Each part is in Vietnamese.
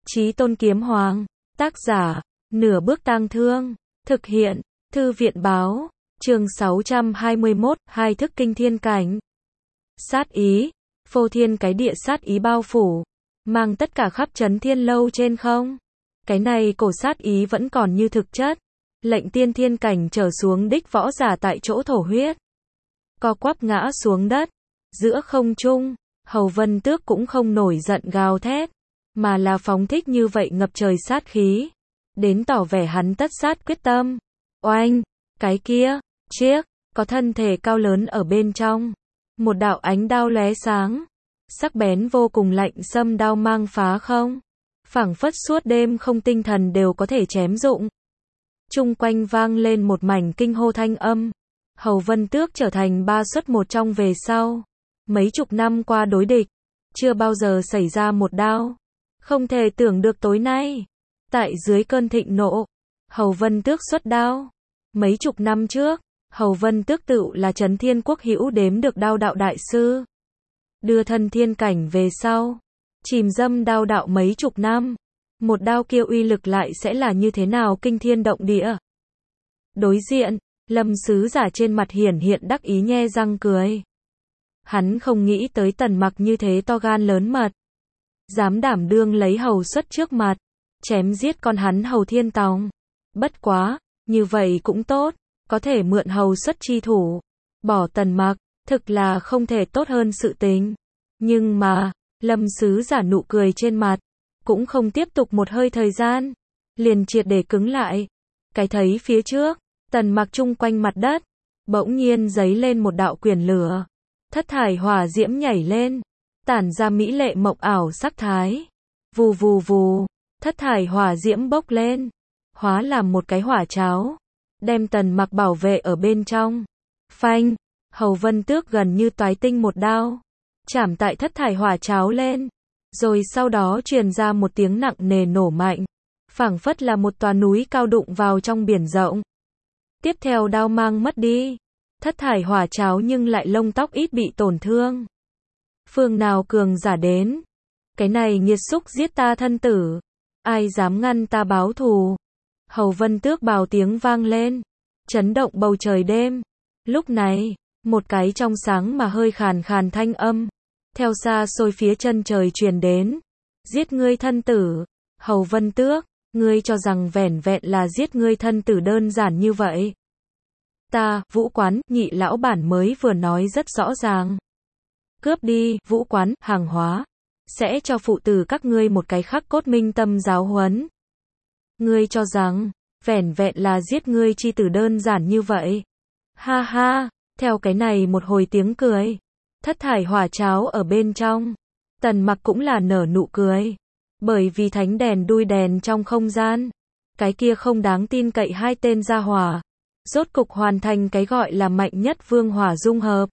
Chí Tôn Kiếm Hoàng. Tác giả, Nửa Bước Tang Thương. Thực hiện, Thư viện báo. Chương 621, Hai thức kinh thiên cảnh. Sát ý, phô thiên cái địa sát ý bao phủ, mang tất cả khắp Chấn Thiên Lâu trên không. Cái này cổ sát ý vẫn còn như thực chất. Lệnh tiên thiên cảnh trở xuống đích võ giả tại chỗ thổ huyết. Co quắp ngã xuống đất. Giữa không trung, Hầu Vân Tước cũng không nổi giận gào thét, mà là phóng thích như vậy ngập trời sát khí, đến tỏ vẻ hắn tất sát quyết tâm. Oanh, cái kia, chiếc, có thân thể cao lớn ở bên trong. Một đạo ánh đao lóe sáng, sắc bén vô cùng lạnh xâm đao mang phá không. Phảng phất suốt đêm không tinh thần đều có thể chém dụng. Chung quanh vang lên một mảnh kinh hô thanh âm. Hầu Vân Tước trở thành 3 xuất 1 trong về sau. Mấy chục năm qua đối địch, chưa bao giờ xảy ra một đao. Không thể tưởng được tối nay, tại dưới cơn thịnh nộ, Hầu Vân Tước xuất đao. Mấy chục năm trước, Hầu Vân Tước tựu là Chấn Thiên Quốc hữu đếm được đao đạo đại sư. Đưa thân thiên cảnh về sau, chìm dâm đao đạo mấy chục năm. Một đao kia uy lực lại sẽ là như thế nào kinh thiên động địa. Đối diện, Lâm sứ giả trên mặt hiển hiện đắc ý nhe răng cười. Hắn không nghĩ tới Tần Mặc như thế to gan lớn mật. Dám đảm đương lấy hầu xuất trước mặt, chém giết con hắn Hầu Thiên Tòng. Bất quá, như vậy cũng tốt, có thể mượn hầu xuất chi thủ, bỏ Tần Mặc, thực là không thể tốt hơn sự tình. Nhưng mà, Lâm sứ giả nụ cười trên mặt, cũng không tiếp tục một hơi thời gian, liền triệt để cứng lại. Cái thấy phía trước, Tần Mặc chung quanh mặt đất, bỗng nhiên giấy lên một đạo quyền lửa. Thất thải hỏa diễm nhảy lên, tản ra mỹ lệ mộng ảo sắc thái. Vù vù vù, thất thải hỏa diễm bốc lên, hóa làm một cái hỏa cháo, đem Tần Mặc bảo vệ ở bên trong. Phanh, Hầu Vân Tước gần như toái tinh một đao, chảm tại thất thải hỏa cháo lên, rồi sau đó truyền ra một tiếng nặng nề nổ mạnh, phảng phất là một tòa núi cao đụng vào trong biển rộng. Tiếp theo đao mang mất đi, thất thải hỏa cháo nhưng lại lông tóc ít bị tổn thương. Phương nào cường giả đến? Cái này nghiệt xúc giết ta thân tử, ai dám ngăn ta báo thù? Hầu Vân Tước bào tiếng vang lên, chấn động bầu trời đêm. Lúc này, một cái trong sáng mà hơi khàn khàn thanh âm, theo xa xôi phía chân trời truyền đến. Giết ngươi thân tử, Hầu Vân Tước, ngươi cho rằng vẻn vẹn là giết ngươi thân tử đơn giản như vậy? Ta, Vũ Quán, nhị lão bản mới vừa nói rất rõ ràng. Cướp đi, Vũ Quán, hàng hóa, sẽ cho phụ tử các ngươi một cái khắc cốt minh tâm giáo huấn. Ngươi cho rằng, vẻn vẹn là giết ngươi chi tử đơn giản như vậy? Ha ha, theo cái này một hồi tiếng cười, thất thải hỏa cháo ở bên trong, Tần Mặc cũng là nở nụ cười. Bởi vì thánh đèn đuôi đèn trong không gian, cái kia không đáng tin cậy hai tên gia hỏa, rốt cục hoàn thành cái gọi là mạnh nhất vương hỏa dung hợp.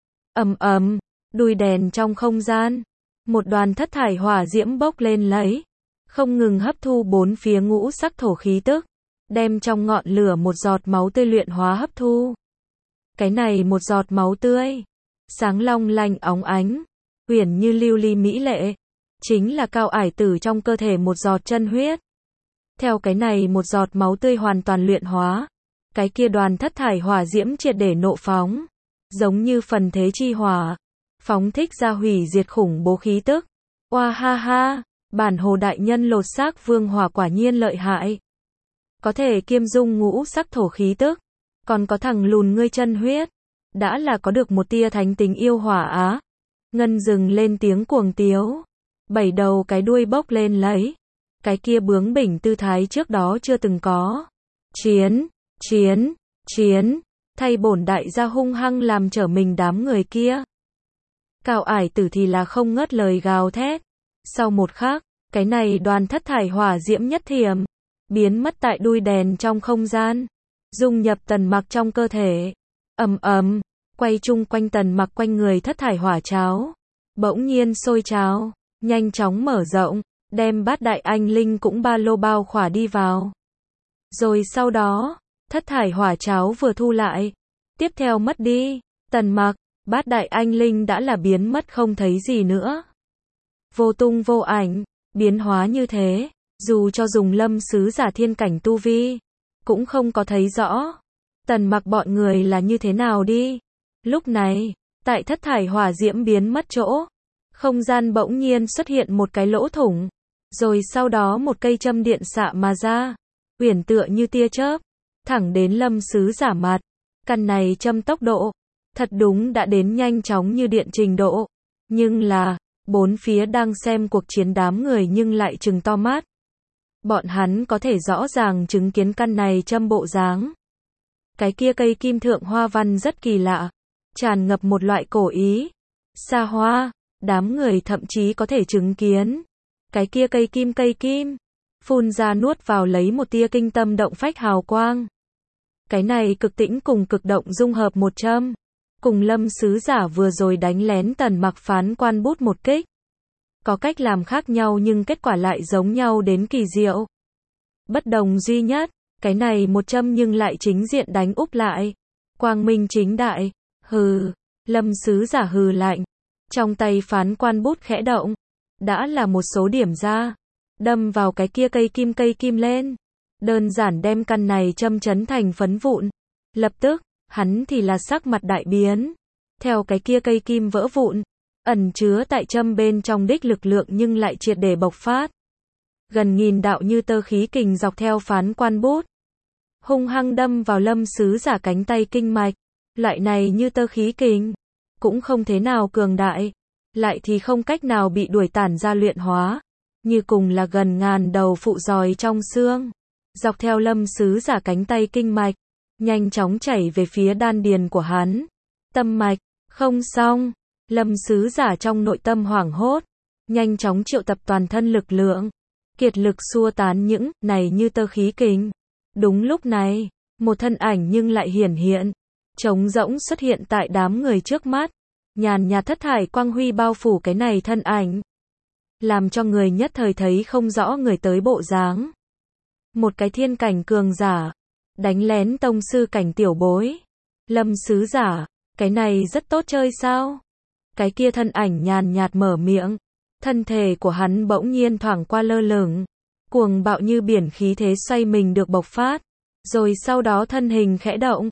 Ầm ầm, đuôi đèn trong không gian, một đoàn thất thải hỏa diễm bốc lên lấy, không ngừng hấp thu bốn phía ngũ sắc thổ khí tức, đem trong ngọn lửa một giọt máu tươi luyện hóa hấp thu. Cái này một giọt máu tươi, sáng long lanh óng ánh, huyền như lưu ly mỹ lệ, chính là Cao Ải Tử trong cơ thể một giọt chân huyết. Theo cái này một giọt máu tươi hoàn toàn luyện hóa, cái kia đoàn thất thải hỏa diễm triệt để nộ phóng, giống như phần thế chi hỏa, phóng thích ra hủy diệt khủng bố khí tức. Oa ha ha, bản Hồ đại nhân lột xác vương hỏa quả nhiên lợi hại. Có thể kiêm dung ngũ sắc thổ khí tức, còn có thằng lùn ngươi chân huyết, đã là có được một tia thánh tính yêu hỏa á. Ngân dừng lên tiếng cuồng tiếu, 7 đầu cái đuôi bốc lên lấy, cái kia bướng bỉnh tư thái trước đó chưa từng có. Chiến, chiến, chiến, thay bổn đại gia hung hăng làm trở mình đám người kia. Cao Ải Tử thì là không ngớt lời gào thét. Sau một khắc, cái này đoàn thất thải hỏa diễm nhất thiểm, biến mất tại đuôi đèn trong không gian, dung nhập Tần Mặc trong cơ thể. Ầm ầm, quay chung quanh Tần Mặc quanh người thất thải hỏa cháo, bỗng nhiên sôi trào, nhanh chóng mở rộng, đem Bát Đại Anh Linh cũng ba lô bao khỏa đi vào. Rồi sau đó, thất thải hỏa cháo vừa thu lại, tiếp theo mất đi, Tần Mặc, Bát Đại Anh Linh đã là biến mất không thấy gì nữa. Vô tung vô ảnh, biến hóa như thế, dù cho dùng Lâm sứ giả thiên cảnh tu vi, cũng không có thấy rõ. Tần Mặc bọn người là như thế nào đi. Lúc này, tại thất thải hỏa diễm biến mất chỗ, không gian bỗng nhiên xuất hiện một cái lỗ thủng, rồi sau đó một cây châm điện xạ mà ra, uyển tựa như tia chớp, thẳng đến Lâm sứ giả mặt. Căn này châm tốc độ, thật đúng đã đến nhanh chóng như điện trình độ. Nhưng là, bốn phía đang xem cuộc chiến đám người nhưng lại trừng to mắt. Bọn hắn có thể rõ ràng chứng kiến căn này châm bộ dáng. Cái kia cây kim thượng hoa văn rất kỳ lạ, tràn ngập một loại cổ ý, xa hoa, đám người thậm chí có thể chứng kiến. Cái kia cây kim, phun ra nuốt vào lấy một tia kinh tâm động phách hào quang. Cái này cực tĩnh cùng cực động dung hợp một châm, cùng Lâm sứ giả vừa rồi đánh lén Tần Mặc phán quan bút một kích. Có cách làm khác nhau nhưng kết quả lại giống nhau đến kỳ diệu. Bất đồng duy nhất, cái này một châm nhưng lại chính diện đánh úp lại. Quang minh chính đại, hừ, Lâm sứ giả hừ lạnh. Trong tay phán quan bút khẽ động, đã là một số điểm ra, đâm vào cái kia cây kim lên. Đơn giản đem căn này châm chấn thành phấn vụn. Lập tức, hắn thì là sắc mặt đại biến. Theo cái kia cây kim vỡ vụn, ẩn chứa tại châm bên trong đích lực lượng nhưng lại triệt để bộc phát. Gần nghìn đạo như tơ khí kình dọc theo phán quan bút, hung hăng đâm vào Lâm sứ giả cánh tay kinh mạch. Loại này như tơ khí kình, cũng không thế nào cường đại, lại thì không cách nào bị đuổi tản ra luyện hóa. Như cùng là gần ngàn đầu phụ giòi trong xương, dọc theo Lâm sứ giả cánh tay kinh mạch, nhanh chóng chảy về phía đan điền của hắn. Tâm mạch, không xong. Lâm sứ giả trong nội tâm hoảng hốt, nhanh chóng triệu tập toàn thân lực lượng, kiệt lực xua tán những này như tơ khí kình. Đúng lúc này, một thân ảnh nhưng lại hiển hiện, trống rỗng xuất hiện tại đám người trước mắt. Nhàn nhạt thất thải quang huy bao phủ cái này thân ảnh, làm cho người nhất thời thấy không rõ người tới bộ dáng. Một cái thiên cảnh cường giả, đánh lén tông sư cảnh tiểu bối. Lâm sứ giả, cái này rất tốt chơi sao? Cái kia thân ảnh nhàn nhạt mở miệng, thân thể của hắn bỗng nhiên thoảng qua lơ lửng, cuồng bạo như biển khí thế xoay mình được bộc phát, rồi sau đó thân hình khẽ động,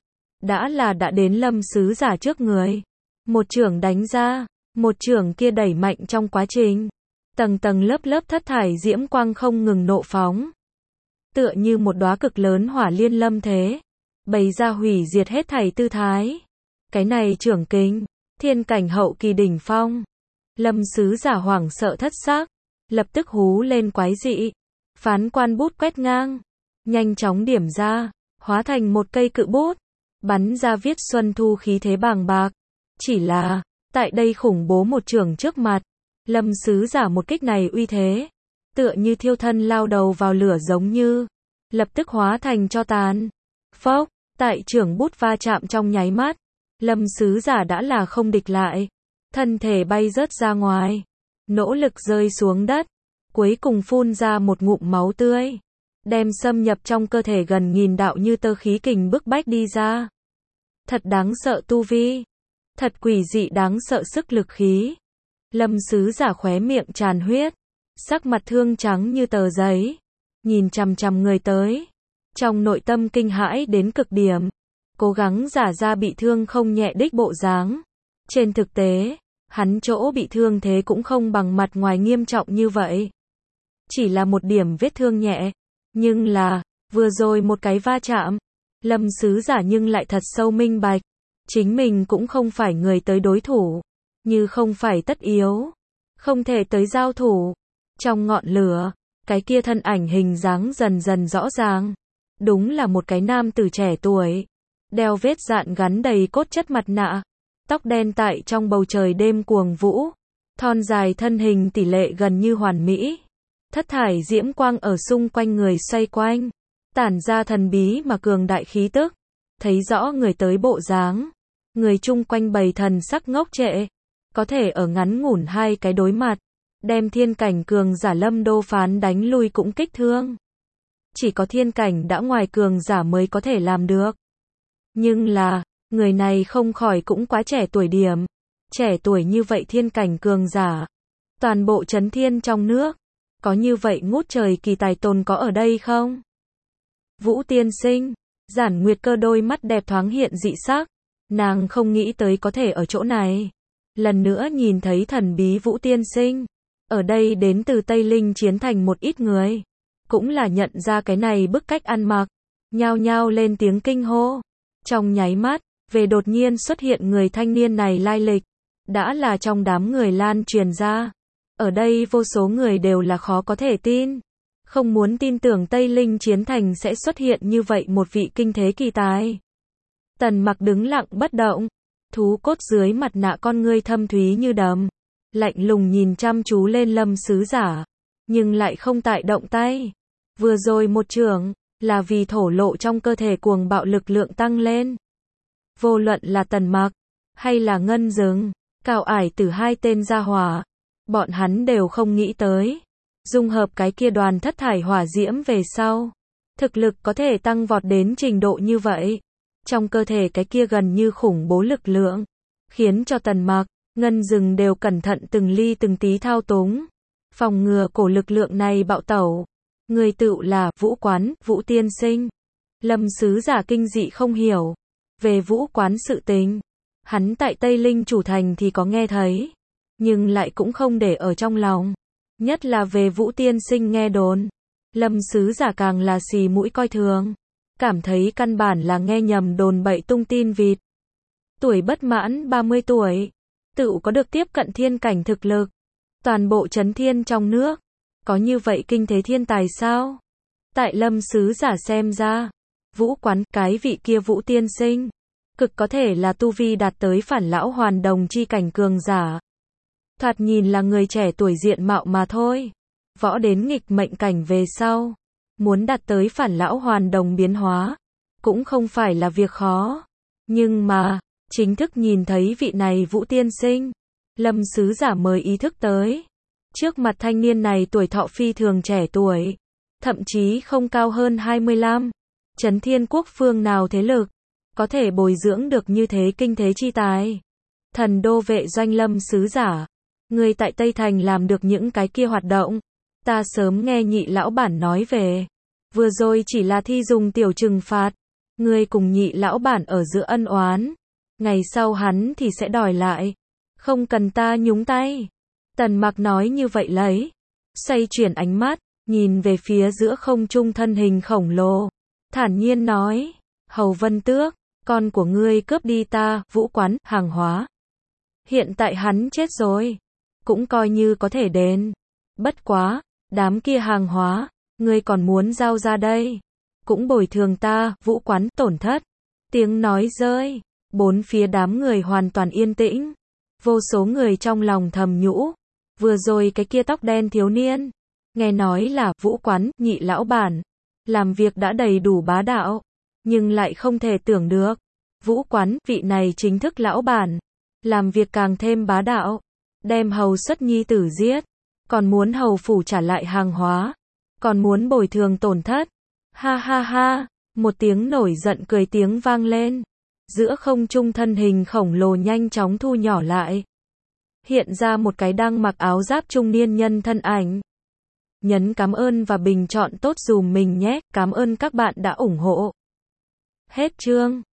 đã đến Lâm sứ giả trước người. Một chưởng đánh ra, một chưởng kia đẩy mạnh trong quá trình, tầng tầng lớp lớp thất thải diễm quang không ngừng nộ phóng. Tựa như một đóa cực lớn hỏa liên lâm thế, bày ra hủy diệt hết thảy tư thái. Cái này chưởng kính, thiên cảnh hậu kỳ đỉnh phong. Lâm sứ giả hoảng sợ thất xác, lập tức hú lên quái dị. Phán quan bút quét ngang, nhanh chóng điểm ra, hóa thành một cây cự bút, bắn ra viết xuân thu khí thế bàng bạc. Chỉ là, tại đây khủng bố một chưởng trước mặt, Lâm sứ giả một kích này uy thế, tựa như thiêu thân lao đầu vào lửa giống như, lập tức hóa thành tro tàn. Phốc, tại chưởng bút va chạm trong nháy mắt, Lâm sứ giả đã là không địch lại, thân thể bay rớt ra ngoài, nỗ lực rơi xuống đất, cuối cùng phun ra một ngụm máu tươi, đem xâm nhập trong cơ thể gần nghìn đạo như tơ khí kình bức bách đi ra. Thật đáng sợ tu vi, thật quỷ dị đáng sợ sức lực khí. Lâm sứ giả khóe miệng tràn huyết, sắc mặt thương trắng như tờ giấy, nhìn chằm chằm người tới, trong nội tâm kinh hãi đến cực điểm, cố gắng giả ra bị thương không nhẹ đích bộ dáng. Trên thực tế, hắn chỗ bị thương thế cũng không bằng mặt ngoài nghiêm trọng như vậy, chỉ là một điểm vết thương nhẹ, nhưng là, vừa rồi một cái va chạm, Lâm sứ giả nhưng lại thật sâu minh bạch, chính mình cũng không phải người tới đối thủ, như không phải tất yếu, không thể tới giao thủ. Trong ngọn lửa, cái kia thân ảnh hình dáng dần dần rõ ràng, đúng là một cái nam tử trẻ tuổi, đeo vết dạn gắn đầy cốt chất mặt nạ, tóc đen tại trong bầu trời đêm cuồng vũ, thon dài thân hình tỷ lệ gần như hoàn mỹ, thất thải diễm quang ở xung quanh người xoay quanh, tản ra thần bí mà cường đại khí tức. Thấy rõ người tới bộ dáng, người chung quanh bầy thần sắc ngốc trệ, có thể ở ngắn ngủn hai cái đối mặt, đem thiên cảnh cường giả Lâm Đô Phán đánh lui cũng kích thương. Chỉ có thiên cảnh đã ngoài cường giả mới có thể làm được. Nhưng là, người này không khỏi cũng quá trẻ tuổi điểm. Trẻ tuổi như vậy thiên cảnh cường giả, toàn bộ chấn thiên trong nước, có như vậy ngút trời kỳ tài tồn có ở đây không? Vũ tiên sinh, Giản Nguyệt Cơ đôi mắt đẹp thoáng hiện dị sắc, nàng không nghĩ tới có thể ở chỗ này. Lần nữa nhìn thấy thần bí Vũ tiên sinh, ở đây đến từ Tây Linh chiến thành một ít người, cũng là nhận ra cái này bức cách ăn mặc, nhao nhao lên tiếng kinh hô. Trong nháy mắt, về đột nhiên xuất hiện người thanh niên này lai lịch, đã là trong đám người lan truyền ra. Ở đây vô số người đều là khó có thể tin, không muốn tin tưởng Tây Linh chiến thành sẽ xuất hiện như vậy một vị kinh thế kỳ tài. Tần Mặc đứng lặng bất động, thú cốt dưới mặt nạ con ngươi thâm thúy như đầm, lạnh lùng nhìn chăm chú lên Lâm sứ giả, nhưng lại không tại động tay. Vừa rồi một chưởng, là vì thổ lộ trong cơ thể cuồng bạo lực lượng tăng lên. Vô luận là Tần Mặc, hay là Ngân Dừng, Cao Ải Tử hai tên gia hỏa, bọn hắn đều không nghĩ tới. Dung hợp cái kia đoàn thất thải hỏa diễm về sau, thực lực có thể tăng vọt đến trình độ như vậy. Trong cơ thể cái kia gần như khủng bố lực lượng, khiến cho Tần Mặc, Ngân Dừng đều cẩn thận từng ly từng tí thao túng, phòng ngừa cổ lực lượng này bạo tẩu. Người tựu là Vũ Quán, Vũ tiên sinh. Lâm sứ giả kinh dị không hiểu về Vũ Quán sự tình, hắn tại Tây Linh chủ thành thì có nghe thấy, nhưng lại cũng không để ở trong lòng. Nhất là về Vũ tiên sinh nghe đồn, Lâm sứ giả càng là xì mũi coi thường, cảm thấy căn bản là nghe nhầm đồn bậy tung tin vịt. Tuổi bất mãn 30 tuổi, tựu có được tiếp cận thiên cảnh thực lực. Toàn bộ Chấn Thiên trong nước, có như vậy kinh thế thiên tài sao? Tại Lâm sứ giả xem ra, Vũ Quán, cái vị kia Vũ tiên sinh, cực có thể là tu vi đạt tới phản lão hoàn đồng chi cảnh cường giả. Thoạt nhìn là người trẻ tuổi diện mạo mà thôi. Võ đến nghịch mệnh cảnh về sau, muốn đạt tới phản lão hoàn đồng biến hóa, cũng không phải là việc khó. Nhưng mà, chính thức nhìn thấy vị này Vũ tiên sinh, Lâm sứ giả mới ý thức tới. Trước mặt thanh niên này tuổi thọ phi thường trẻ tuổi, thậm chí không cao hơn 25. Chấn Thiên quốc phương nào thế lực, có thể bồi dưỡng được như thế kinh thế chi tài. Thần đô vệ doanh Lâm sứ giả, người tại Tây Thành làm được những cái kia hoạt động, ta sớm nghe nhị lão bản nói về. Vừa rồi chỉ là thi dùng tiểu trừng phạt, người cùng nhị lão bản ở giữa ân oán, ngày sau hắn thì sẽ đòi lại, không cần ta nhúng tay. Tần Mặc nói như vậy lấy, xoay chuyển ánh mắt, nhìn về phía giữa không trung thân hình khổng lồ, thản nhiên nói, Hầu Vân Tước, con của ngươi cướp đi ta, Vũ Quán, hàng hóa. Hiện tại hắn chết rồi, cũng coi như có thể đền. Bất quá, đám kia hàng hóa, ngươi còn muốn giao ra đây, cũng bồi thường ta, Vũ Quán, tổn thất. Tiếng nói rơi, bốn phía đám người hoàn toàn yên tĩnh. Vô số người trong lòng thầm nhũ, vừa rồi cái kia tóc đen thiếu niên, nghe nói là Vũ Quán, nhị lão bản, làm việc đã đầy đủ bá đạo, nhưng lại không thể tưởng được, Vũ Quán, vị này chính thức lão bản, làm việc càng thêm bá đạo, đem hầu xuất nhi tử giết, còn muốn hầu phủ trả lại hàng hóa, còn muốn bồi thường tổn thất. Ha ha ha, một tiếng nổi giận cười tiếng vang lên, giữa không trung thân hình khổng lồ nhanh chóng thu nhỏ lại. Hiện ra một cái đang mặc áo giáp trung niên nhân thân ảnh. Nhấn cảm ơn và bình chọn tốt dùm mình nhé, cảm ơn các bạn đã ủng hộ. Hết chương.